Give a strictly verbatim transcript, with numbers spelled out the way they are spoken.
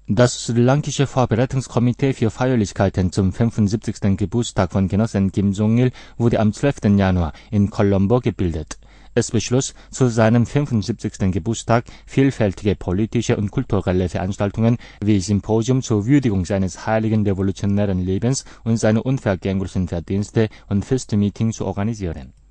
Das sri-lankische Vorbereitungskomitee für Feierlichkeiten zum fünfundsiebzigsten Geburtstag von Genossen Kim Jong-il wurde am zwölften Januar in Colombo gebildet. Es beschloss, zu seinem fünfundsiebzigsten Geburtstag vielfältige politische und kulturelle Veranstaltungen wie Symposium zur Würdigung seines heiligen revolutionären Lebens und seiner unvergänglichen Verdienste und Festmeeting zu organisieren